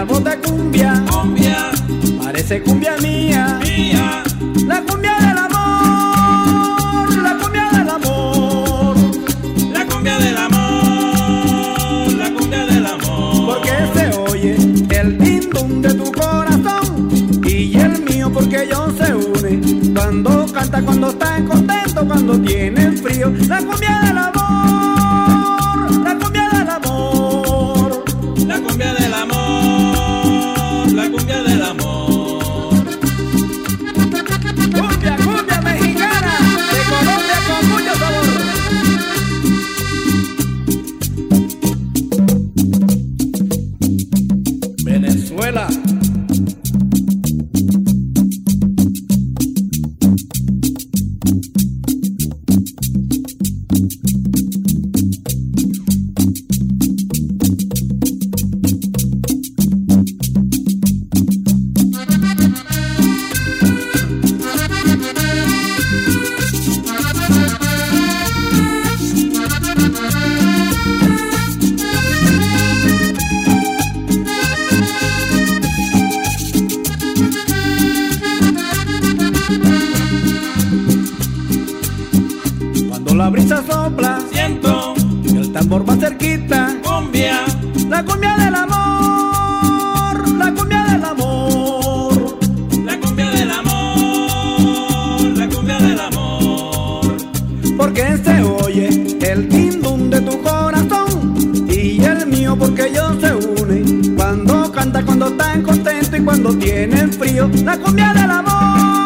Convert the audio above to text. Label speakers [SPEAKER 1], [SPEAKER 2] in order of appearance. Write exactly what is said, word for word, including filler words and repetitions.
[SPEAKER 1] la voz de cumbia,
[SPEAKER 2] cumbia,
[SPEAKER 1] parece cumbia mía,
[SPEAKER 2] mía,
[SPEAKER 1] la cumbia del amor, la cumbia del amor,
[SPEAKER 2] la cumbia del amor, la cumbia del amor.
[SPEAKER 1] porque se oye el din dum de tu corazón y el mío porque ellos se unen cuando canta, cuando están contentos, cuando tienen frío, la cumbia del amor, la cumbia del amor,
[SPEAKER 2] la cumbia del amor, la cumbia del amor.
[SPEAKER 1] cumbia, cumbia mexicana de Colombia con mucho sabor. Venezuela. Cuando la brisa sopla,
[SPEAKER 2] Siento
[SPEAKER 1] y el tambor va cerquita,
[SPEAKER 2] cumbia,
[SPEAKER 1] la cumbia del amor, la cumbia del amor,
[SPEAKER 2] la cumbia del amor, la cumbia del amor.
[SPEAKER 1] porque se oye el din dum de tu corazón y el mío porque ellos se unen cuando canta, cuando están contentos y cuando tienen frío, la cumbia del amor.